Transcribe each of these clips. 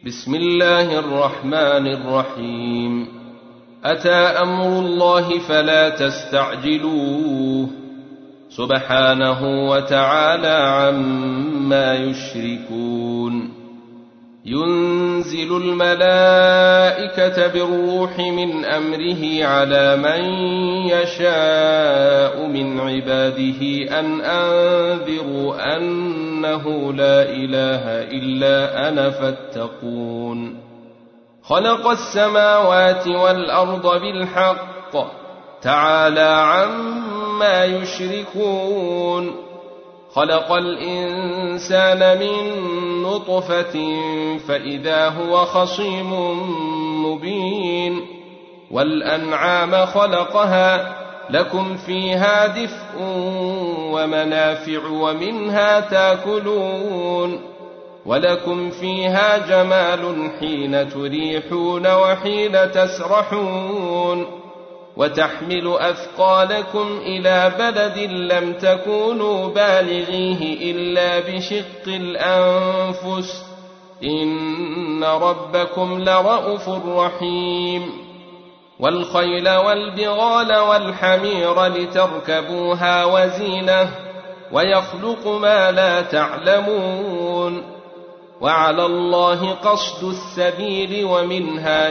بسم الله الرحمن الرحيم. أتى أمر الله فلا تستعجلوه سبحانه وتعالى عما يشركون. ينزل الملائكة بالروح من أمره على من يشاء من عباده أن أنذروا أنه لا إله إلا أنا فاتقون. خلق السماوات والأرض بالحق تعالى عما يشركون. خلق الإنسان من نطفة فإذا هو خصيم مبين. والأنعام خلقها لكم فيها دفء ومنافع ومنها تاكلون. ولكم فيها جمال حين تريحون وحين تسرحون. وتحمل أثقالكم إلى بلد لم تكونوا بالغيه إلا بشق الأنفس إن ربكم لرءوف رحيم. والخيل والبغال والحمير لتركبوها وزينة ويخلق ما لا تعلمون. وعلى الله قصد السبيل ومنها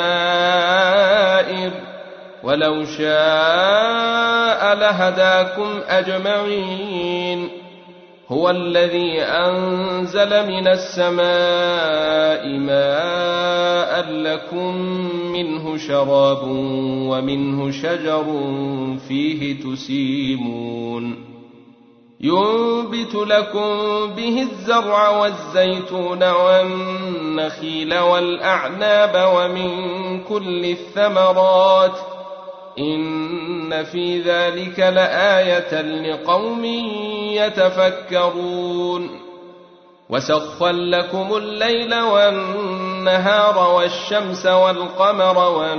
جائر ولو شاء لهداكم أجمعين. هو الذي أنزل من السماء ماء لكم منه شراب ومنه شجر فيه تسيمون. ينبت لكم به الزرع والزيتون والنخيل والأعناب ومن كل الثمرات إن في ذلك لآية لقوم يتفكرون. وسخر لكم الليل والنهار والشمس والقمر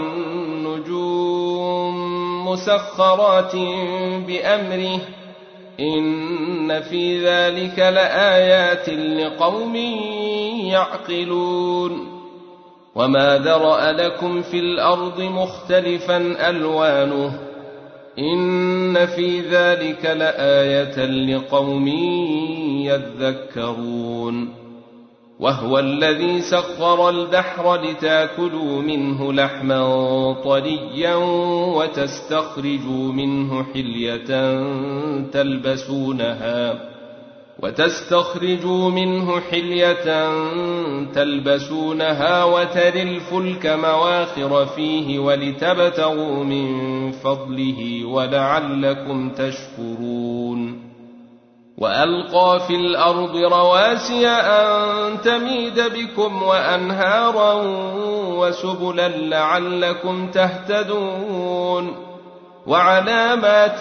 والنجوم مسخرات بأمره إن في ذلك لآيات لقوم يعقلون. وما ذرأ لكم في الأرض مختلفا ألوانه إن في ذلك لآية لقوم يذكرون. وهو الذي سخر البحر لتاكلوا منه لحما طريا وتستخرجوا منه حلية تلبسونها وتري الفلك مواخر فيه ولتبتغوا من فضله ولعلكم تشكرون. وألقى في الأرض رواسي أن تميد بكم وأنهارا وسبلا لعلكم تهتدون. وعلامات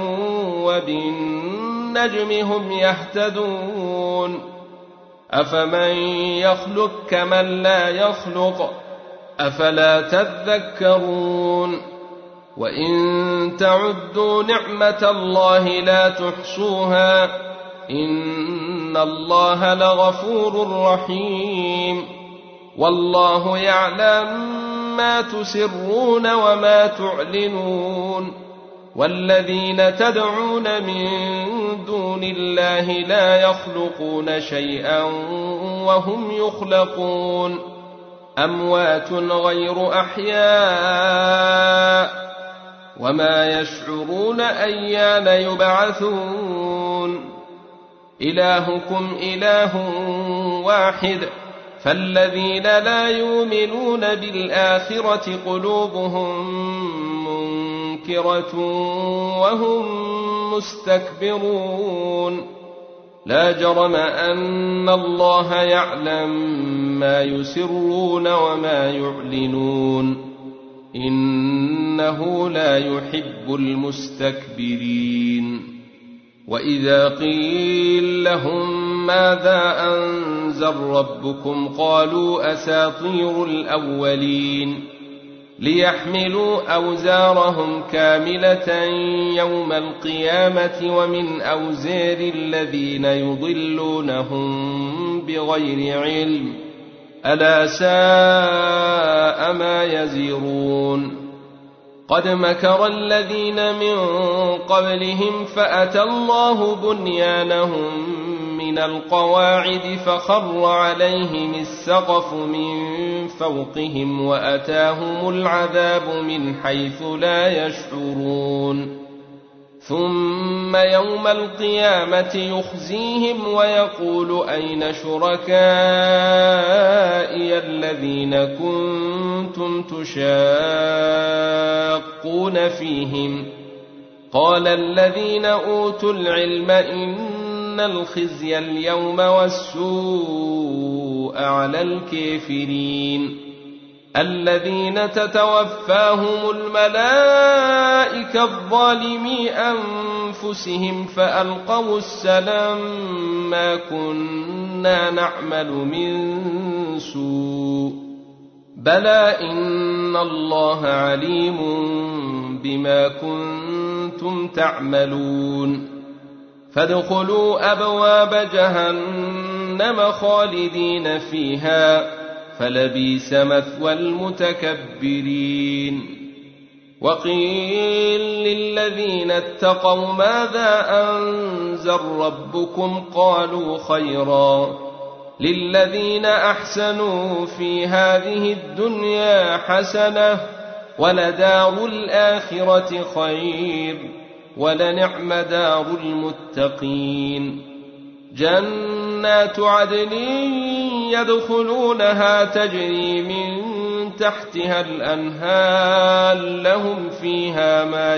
وبالنجم هم يهتدون. أفمن يخلق كمن لا يخلق أفلا تذكرون. وإن تعدوا نعمة الله لا تحصوها إن الله لغفور رحيم. والله يعلم ما تسرون وما تعلنون. والذين تدعون من دون الله لا يخلقون شيئا وهم يخلقون. أموات غير أحياء وما يشعرون أيان يبعثون. إلهكم إله واحد فالذين لا يؤمنون بالآخرة قلوبهم منكرة وهم مستكبرون. لا جرم أن الله يعلم ما يسرون وما يعلنون إنه لا يحب المستكبرين. وإذا قيل لهم ماذا أنزل ربكم قالوا أساطير الأولين. ليحملوا أوزارهم كاملة يوم القيامة ومن أوزار الذين يضلونهم بغير علم ألا ساء ما يزرون قد مكر الذين من قبلهم فأتى الله بنيانهم من القواعد فخر عليهم السقف من فوقهم وأتاهم العذاب من حيث لا يشعرون ثم يوم القيامة يخزيهم ويقول أين شركائي الذين كنتم تشاقون فيهم قال الذين أوتوا العلم إن الخزي اليوم والسوء على الكافرين الذين تتوفاهم الملائكة الظالمي أنفسهم فألقوا السلام ما كنا نعمل من سوء بلى إن الله عليم بما كنتم تعملون فادخلوا أبواب جهنم خالدين فيها فلبئس مثوى المتكبرين وقيل للذين اتقوا ماذا أنزل ربكم قالوا خيرا للذين أحسنوا في هذه الدنيا حسنة ولدار الآخرة خير ولنعم دار المتقين جنات عدن يدخلونها تجري من تحتها الأنهار لهم فيها ما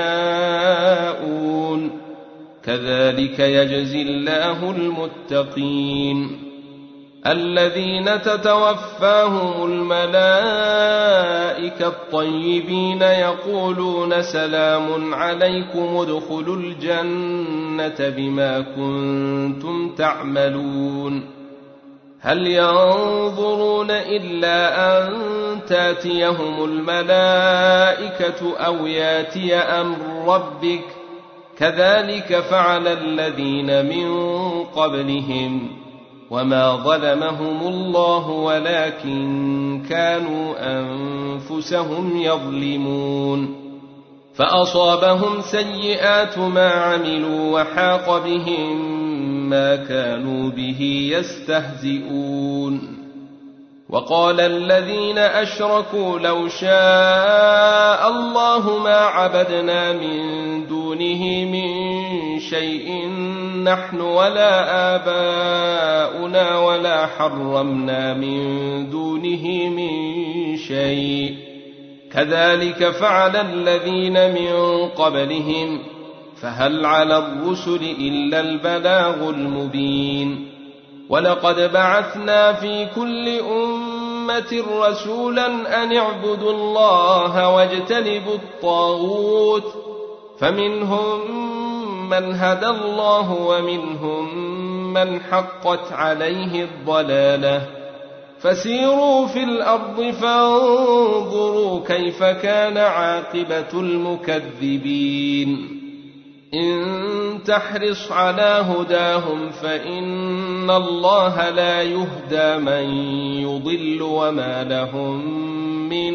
يشاءون كذلك يجزي الله المتقين الذين تتوفاهم الملائكة الطيبين يقولون سلام عليكم ادخلوا الجنة بما كنتم تعملون هل ينظرون إلا أن تاتيهم الملائكة أو ياتي أمر ربك كذلك فعل الذين من قبلهم وما ظلمهم الله ولكن كانوا أنفسهم يظلمون فأصابهم سيئات ما عملوا وحاق بهم ما كانوا به يستهزئون وقال الذين أشركوا لو شاء الله ما عبدنا من دونه من شيء نحن ولا آباؤنا ولا حرمنا من دونه من شيء كذلك فعل الذين من قبلهم فهل على الرسل إلا البلاغ المبين ولقد بعثنا في كل أمة رسولا أن اعبدوا الله واجتنبوا الطاغوت فمنهم من هدى الله ومنهم من حقت عليه الضلالة فسيروا في الأرض فانظروا كيف كان عاقبة المكذبين إن تحرص على هداهم فإن الله لا يهدى من يضل وما لهم من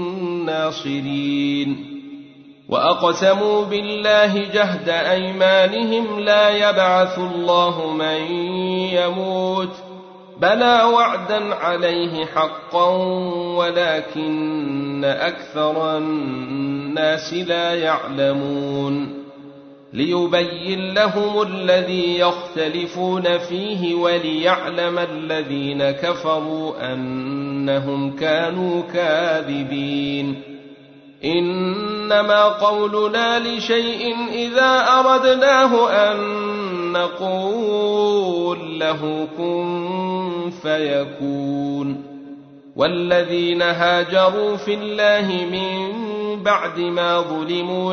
ناصرين وأقسموا بالله جهد أيمانهم لا يبعث الله من يموت بلى وعدا عليه حقا ولكن أكثر الناس لا يعلمون ليبين لهم الذي يختلفون فيه وليعلم الذين كفروا أنهم كانوا كاذبين إنما قولنا لشيء إذا أردناه أن نقول له كن فيكون والذين هاجروا في الله من بعد ما ظلموا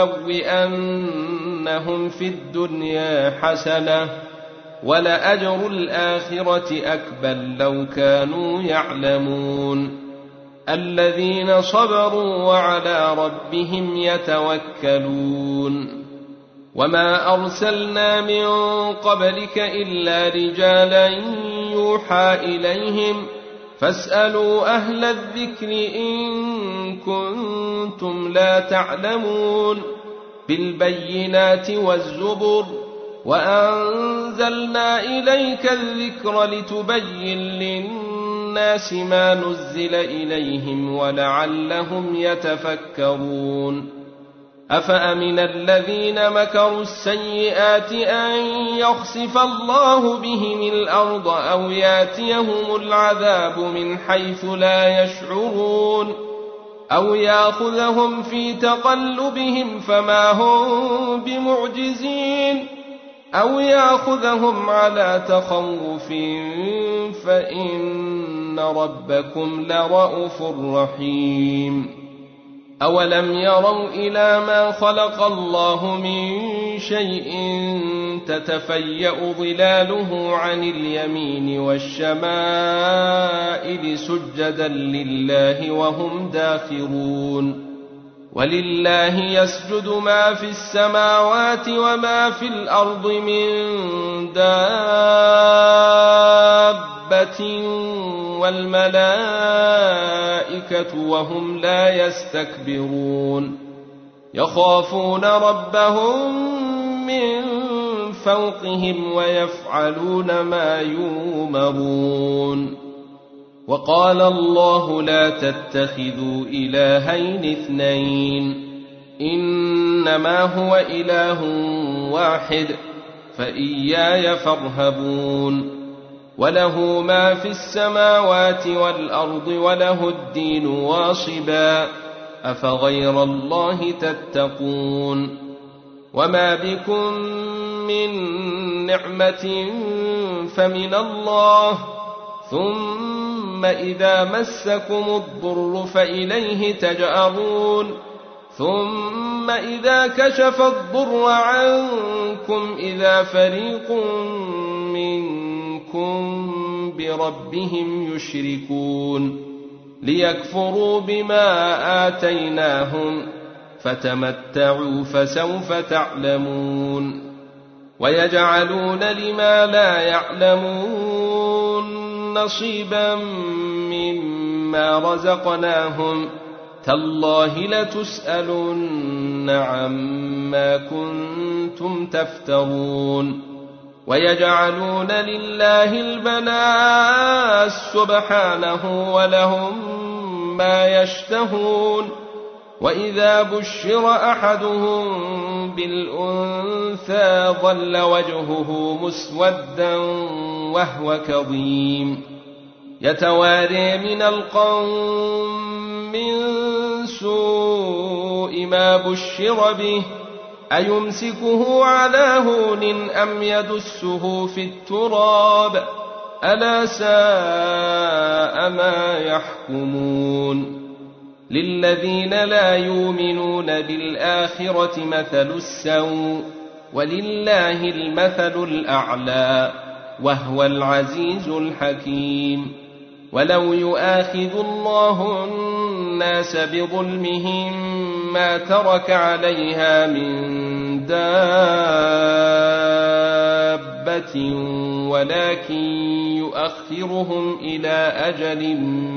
لنبوئنهم في الدنيا حسنة ولأجر الآخرة أكبر لو كانوا يعلمون الذين صبروا وعلى ربهم يتوكلون وما أرسلنا من قبلك إلا رجالا يوحى إليهم فاسألوا أهل الذكر إن كنتم لا تعلمون بالبينات والزبر وأنزلنا إليك الذكر لتبين للناس ما نزل إليهم ولعلهم يتفكرون أفأمن الذين مكروا السيئات أن يخسف الله بهم الأرض أو ياتيهم العذاب من حيث لا يشعرون أو يأخذهم في تقلبهم فما هم بمعجزين أو يأخذهم على تخوف فإن ربكم لرءوف رحيم أولم يروا إلى ما خلق الله من شيء تتفيأ ظلاله عن اليمين والشمائل سجدا لله وهم داخرون ولله يسجد ما في السماوات وما في الأرض من دابة والملائكة وهم لا يستكبرون يخافون ربهم من فوقهم ويفعلون ما يؤمرون وقال الله لا تتخذوا إلهين اثنين إنما هو إله واحد فإياي فارهبون وله ما في السماوات والأرض وله الدين واصبا أفغير الله تتقون وما بكم من نعمة فمن الله ثم إذا مسكم الضر فإليه تجأرون ثم إذا كشف الضر عنكم إذا فريق منكم بربهم يشركون ليكفروا بما آتيناهم فتمتعوا فسوف تعلمون ويجعلون لما لا يعلمون نصيبا مما رزقناهم تالله لتسألن عما كنتم تفترون ويجعلون لله البنات سبحانه ولهم ما يشتهون وإذا بشر أحدهم بالأنثى ظل وجهه مسودا وهو كظيم يتواري من القوم من سوء ما بشر به أيمسكه على هون أم يدسه في التراب ألا ساء ما يحكمون للذين لا يؤمنون بالآخرة مثل السوء ولله المثل الأعلى وهو العزيز الحكيم ولو يؤاخذ الله الناس بظلمهم ما ترك عليها من دابة ولكن يؤخرهم إلى أجل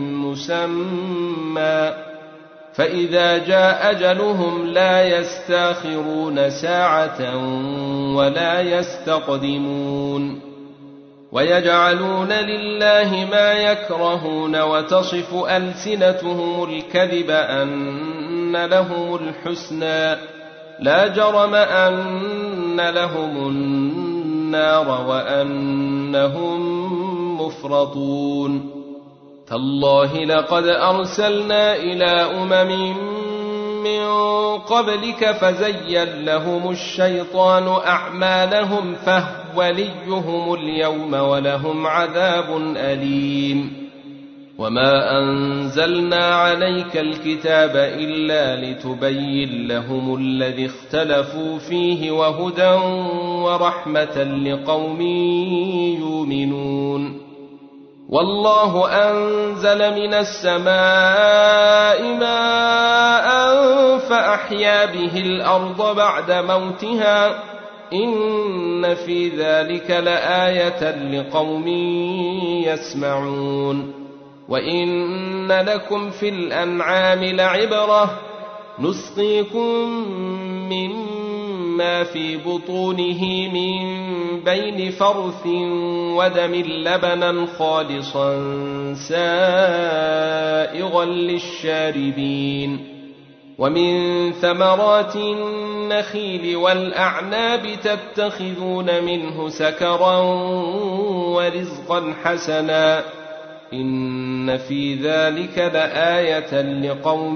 مسمى فإذا جاء أجلهم لا يستاخرون ساعة ولا يستقدمون ويجعلون لله ما يكرهون وتصف ألسنتهم الكذب أن لهم الحسنى لا جرم أن لهم النار وأنهم مفرطون تالله لقد أرسلنا إلى أمم من قبلك فزين لهم الشيطان أعمالهم فهو وليهم اليوم ولهم عذاب أليم وما أنزلنا عليك الكتاب إلا لتبين لهم الذي اختلفوا فيه وهدى ورحمة لقوم يؤمنون والله أنزل من السماء ماء فأحيا به الأرض بعد موتها إن في ذلك لآية لقوم يسمعون وإن لكم في الأنعام لعبرة نسقيكم مما في بطونه من بين فرث ودم لبنا خالصا سائغا للشاربين ومن ثمرات النخيل والأعناب تتخذون منه سكرا ورزقا حسنا إن في ذلك لآية لقوم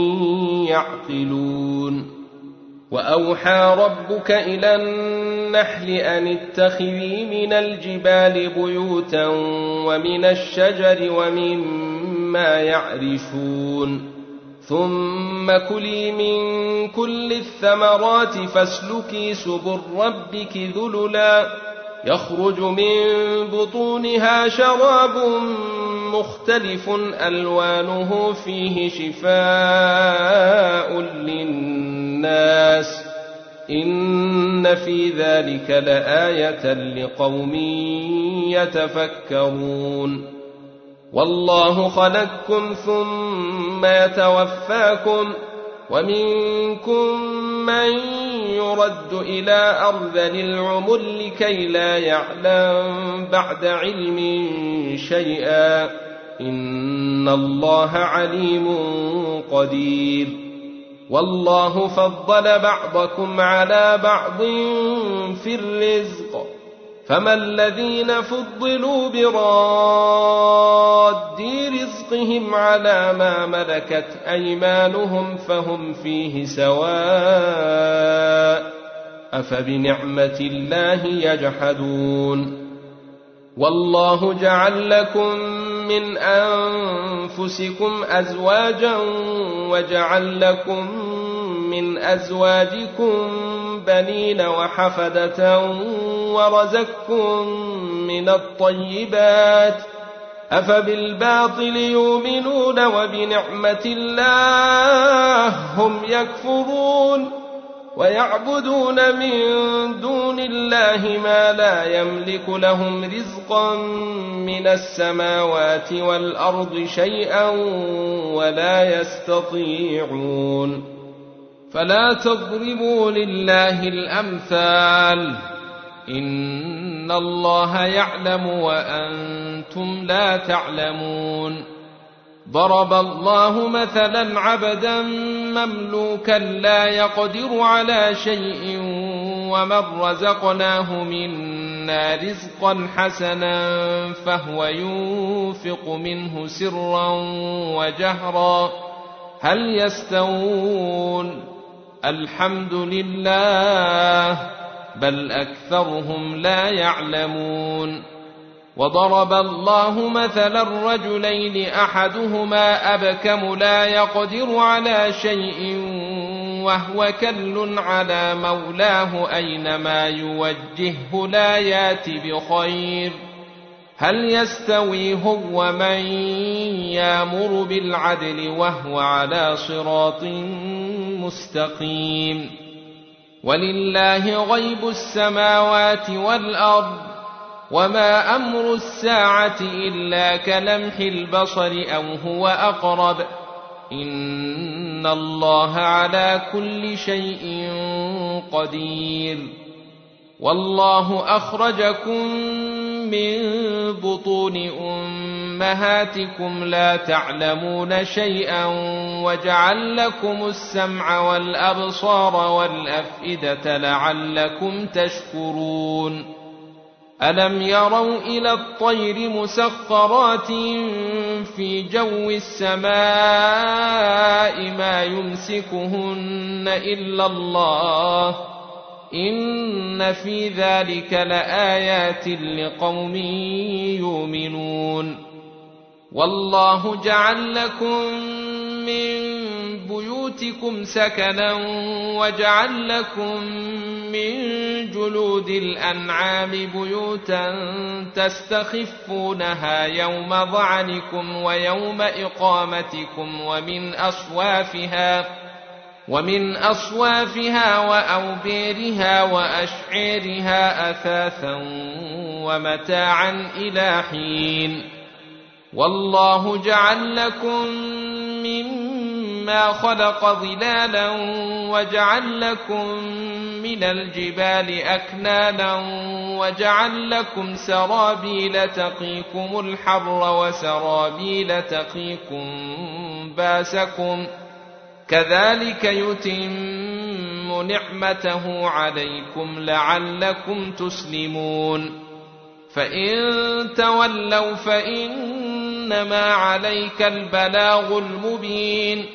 يعقلون وأوحى ربك إلى النحل أن اتخذي من الجبال بيوتا ومن الشجر ومما يعرشون ثم كلي من كل الثمرات فاسلكي سبل ربك ذللا يخرج من بطونها شراب مختلف ألوانه فيه شفاء للناس إن في ذلك لآية لقوم يتفكرون والله خلقكم ثم يتوفاكم ومنكم من يرد إلى أرذل العمر لكي لا يعلم بعد علم شيئا إن الله عليم قدير والله فضل بعضكم على بعض في الرزق فما الذين فضلوا براد رزقهم على ما ملكت أيمانهم فهم فيه سواء أفبنعمة الله يجحدون والله جعل لكم من أنفسكم أزواجا وجعل لكم من أزواجكم بنين وحفدة ورزقكم من الطيبات أفبالباطل يؤمنون وبنعمة الله هم يكفرون ويعبدون من دون الله ما لا يملك لهم رزقا من السماوات والأرض شيئا ولا يستطيعون فلا تضربوا لله الأمثال إن الله يعلم وأنتم لا تعلمون ضرب الله مثلا عبدا مملوكا لا يقدر على شيء ومن رزقناه منا رزقا حسنا فهو ينفق منه سرا وجهرا هل يستوون الحمد لله بل أكثرهم لا يعلمون وضرب الله مثلا رجلين أحدهما أبكم لا يقدر على شيء وهو كل على مولاه أينما يوجهه لا يات بخير هل يستوي هو من يأمر بالعدل وهو على صراط مستقيم ولله غيب السماوات والأرض وما أمر الساعة إلا كلمح البصر أو هو أقرب إن الله على كل شيء قدير والله أخرجكم من بطون أمهاتكم لا تعلمون شيئا وجعل لكم السمع والأبصار والأفئدة لعلكم تشكرون ألم يروا إلى الطير مسخرات في جو السماء ما يمسكهن إلا الله إن في ذلك لآيات لقوم يؤمنون والله جعل لكم من بيوتكم سكنا وجعل لكم من جلود الأنعام بيوتا تستخفونها يوم ظعنكم ويوم إقامتكم ومن أصوافها وأوبيرها وأشعيرها أثاثا ومتاعا إلى حين والله جعل لكم مما خلق ظلالا وجعل لكم من الجبال أكنانا وجعل لكم سرابيل تقيكم الحر وسرابيل تقيكم باسكم كذلك يتم نعمته عليكم لعلكم تسلمون فإن تولوا فإنما عليك البلاغ المبين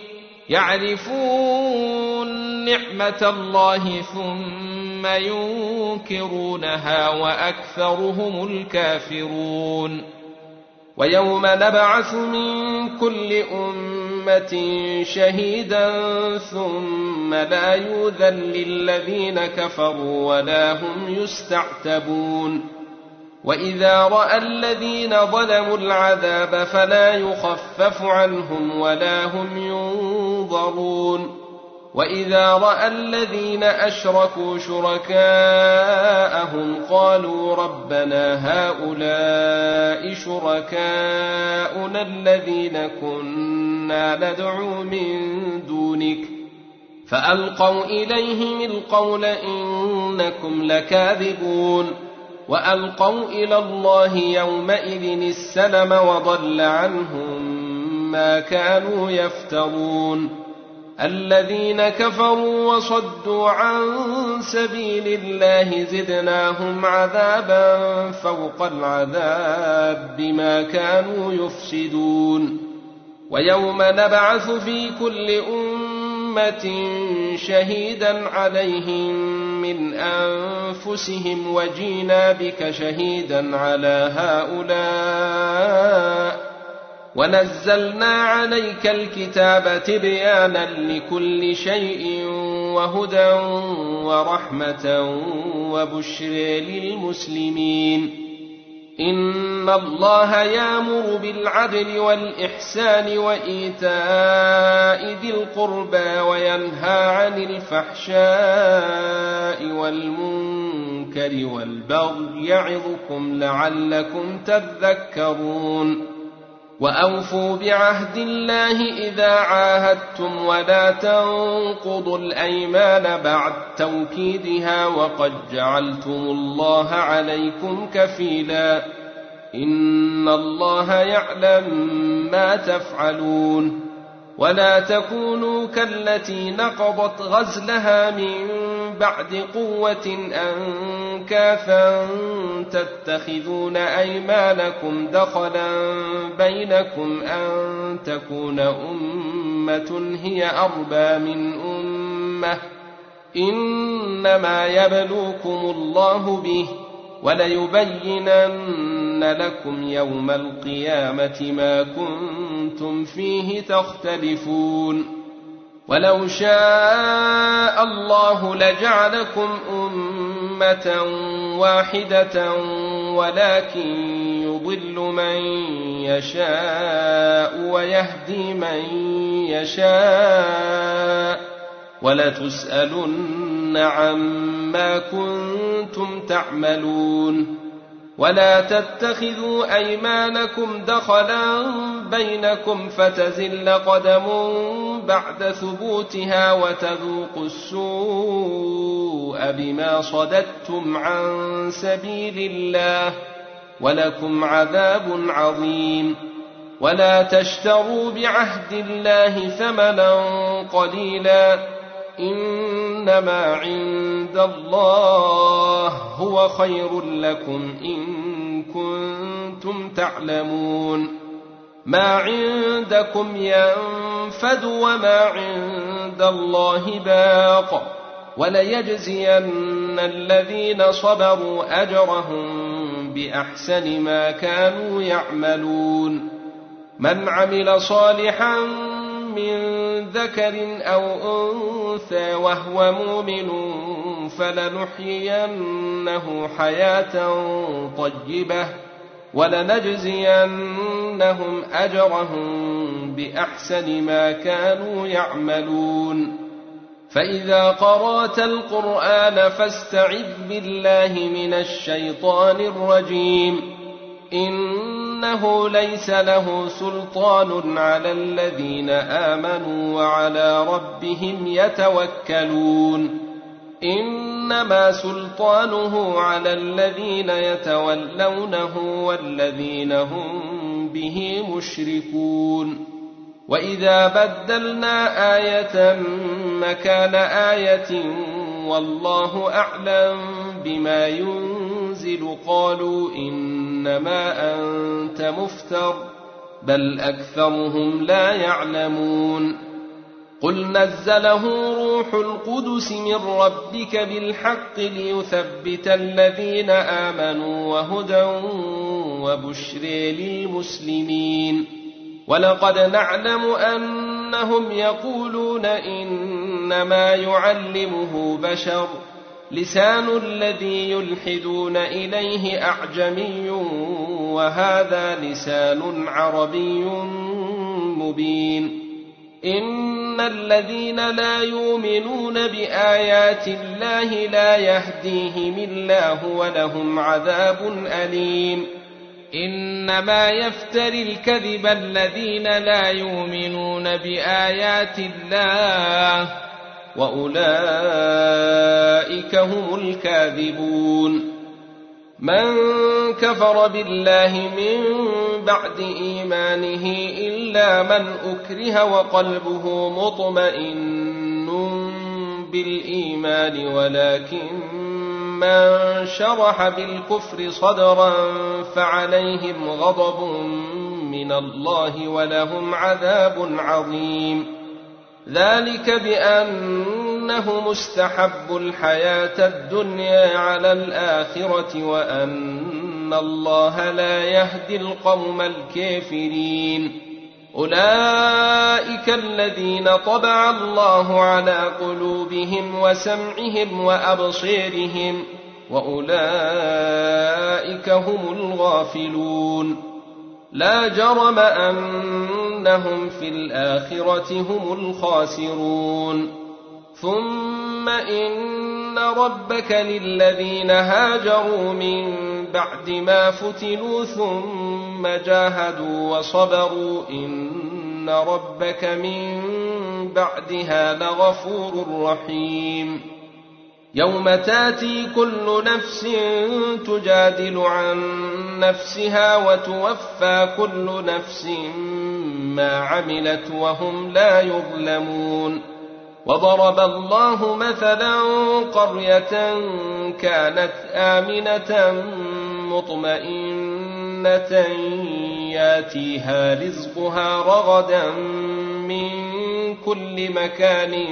يعرفون نعمة الله ثم ينكرونها وأكثرهم الكافرون ويوم نبعث من كل أمة شهيدا ثم لا يؤذن للذين كفروا ولا هم يستعتبون وإذا رأى الذين ظلموا العذاب فلا يخفف عنهم ولا هم ينظرون وإذا رأى الذين أشركوا شركاءهم قالوا ربنا هؤلاء شركاؤنا الذين كنا ندعو من دونك فألقوا إليهم القول إنكم لكاذبون وألقوا إلى الله يومئذ السلم وضل عنهم ما كانوا يفترون الذين كفروا وصدوا عن سبيل الله زدناهم عذابا فوق العذاب بما كانوا يفسدون ويوم نبعث في كل أمة شهيدا عليهم من أنفسهم وجينا بك شهيدا على هؤلاء ونزلنا عليك الكتاب تبيانا لكل شيء وهدى ورحمة وبشر للمسلمين إن الله يأمر بالعدل والإحسان وإيتاء ذي القربى وينهى عن الفحشاء والمنكر والبغي يعظكم لعلكم تذكرون وأوفوا بعهد الله إذا عاهدتم ولا تنقضوا الأيمان بعد توكيدها وقد جعلتم الله عليكم كفيلا إن الله يعلم ما تفعلون ولا تكونوا كالتي نقضت غزلها من بعد قوة أنكاثا تتخذون أيمانكم دخلا بينكم أن تكون أمة هي أربى من أمة إنما يبلوكم الله به وليبينن لكم يوم القيامة ما كنتم فيه تختلفون ولو شاء الله لجعلكم أمة واحدة ولكن يضل من يشاء ويهدي من يشاء ولتسألن عما كنتم تعملون ولا تتخذوا أيمانكم دخلا بينكم فتزل قدم بعد ثبوتها وتذوقوا السوء بما صددتم عن سبيل الله ولكم عذاب عظيم ولا تشتروا بعهد الله ثمنا قليلا إنما عند الله هو خير لكم إن كنتم تعلمون ما عندكم ينفد وما عند الله باق وليجزين الذين صبروا أجرهم بأحسن ما كانوا يعملون من عمل صالحا من ذكر أو أنثى وهو مؤمن فلنحيينه حياة طيبة ولنجزينهم أجرهم بأحسن ما كانوا يعملون فإذا قرأت القرآن فاستعذ بالله من الشيطان الرجيم إن إنه ليس له سلطان على الذين آمنوا وعلى ربهم يتوكلون إنما سلطانه على الذين يتولونه والذين هم به مشركون وإذا بدلنا آية مكان آية والله أعلم بما ينزل قالوا إنما أنت مفتر بل أكثرهم لا يعلمون قل نزله روح القدس من ربك بالحق ليثبت الذين آمنوا وهدى وبشر للمسلمين ولقد نعلم أنهم يقولون إنما يعلمه بشر لسان الذي يلحدون إليه أعجمي وهذا لسان عربي مبين إن الذين لا يؤمنون بآيات الله لا يهديهم الله ولهم عذاب أليم إنما يفتري الكذب الذين لا يؤمنون بآيات الله وأولئك هم الكاذبون من كفر بالله من بعد إيمانه إلا من أكره وقلبه مطمئن بالإيمان ولكن من شرح بالكفر صدرا فعليهم غضب من الله ولهم عذاب عظيم ذلك بأنه مستحب الحياة الدنيا على الآخرة وأن الله لا يهدي القوم الكافرين أولئك الذين طبع الله على قلوبهم وسمعهم وأبصيرهم وأولئك هم الغافلون لا جرم أنهم في الآخرة هم الخاسرون ثم إن ربك للذين هاجروا من بعد ما فتنوا ثم جاهدوا وصبروا إن ربك من بعدها لغفور رحيم يوم تاتي كل نفس تجادل عن نفسها وتوفى كل نفس ما عملت وهم لا يظلمون وضرب الله مثلا قرية كانت آمنة مطمئنة ياتيها رزقها رغدا من كل مكان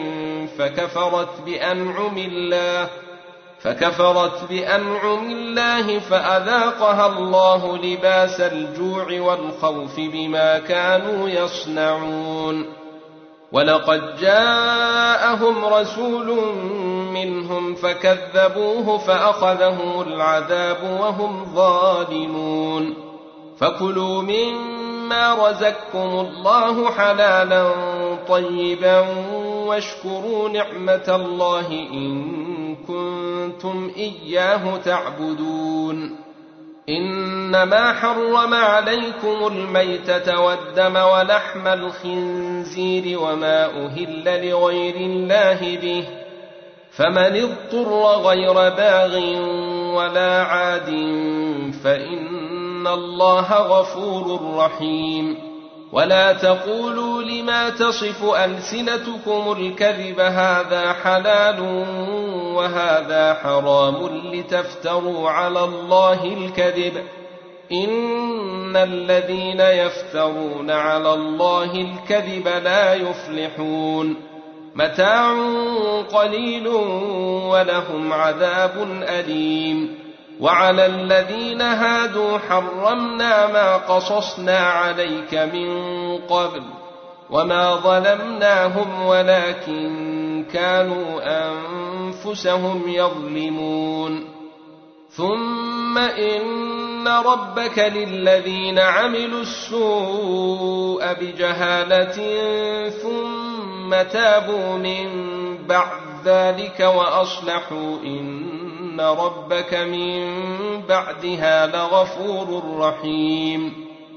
فكفرت بأنعم الله فأذاقها الله لباس الجوع والخوف بما كانوا يصنعون ولقد جاءهم رسول منهم فكذبوه فأخذهم العذاب وهم ظالمون فكلوا مما رزقكم الله حلالا طيبا واشكروا نعمة الله إن كنتم إياه تعبدون إنما حرم عليكم الميتة والدم ولحم الخنزير وما أهل لغير الله به فمن اضطر غير باغ ولا عاد فإن الله غفور رحيم ولا تقولوا لما تصف ألسنتكم الكذب هذا حلال وهذا حرام لتفتروا على الله الكذب إن الذين يفترون على الله الكذب لا يفلحون متاع قليل ولهم عذاب أليم وعلى الذين هادوا حرمنا ما قصصنا عليك من قبل وما ظلمناهم ولكن كانوا أنفسهم يظلمون ثم إن ربك للذين عملوا السوء بجهالة ثم تابوا من بعد ذلك وأصلحوا إن ربك من بعدها لغفور رحيم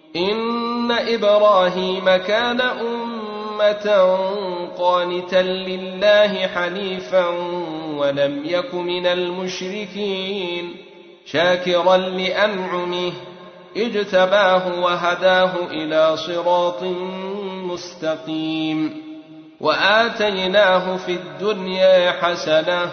إن إبراهيم كان أمة قانتا لله حنيفا ولم يك من المشركين شاكرا لأنعمه اجتباه وهداه إلى صراط مستقيم وآتيناه في الدنيا حسنة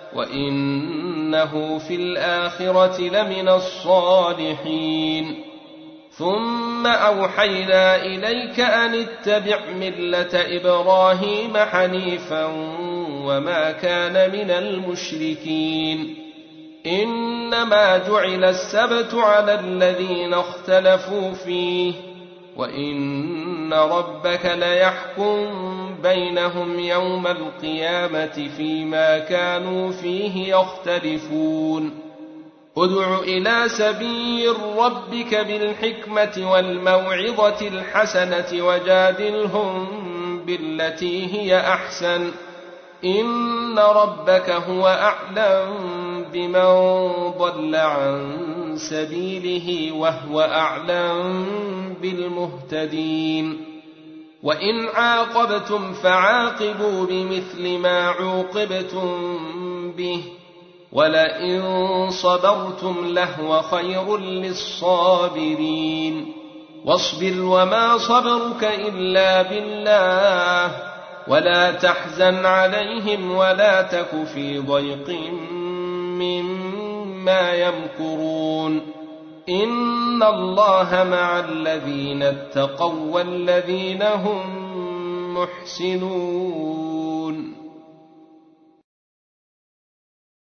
وإنه في الآخرة لمن الصالحين ثم أوحينا إليك أن اتبع ملة إبراهيم حنيفا وما كان من المشركين إنما جعل السبت على الذين اختلفوا فيه وإن ربك ليحكم بينهم يوم القيامة فيما كانوا فيه يختلفون ادع إلى سبيل ربك بالحكمة والموعظة الحسنة وجادلهم بالتي هي أحسن إن ربك هو أعلم بمن ضل عن سبيله وهو أعلم بالمهتدين وإن عاقبتم فعاقبوا بمثل ما عوقبتم به ولئن صبرتم لهو خير للصابرين واصبر وما صبرك إلا بالله ولا تحزن عليهم ولا تك في ضيق مما يمكرون إن الله مع الذين اتقوا والذين هم محسنون.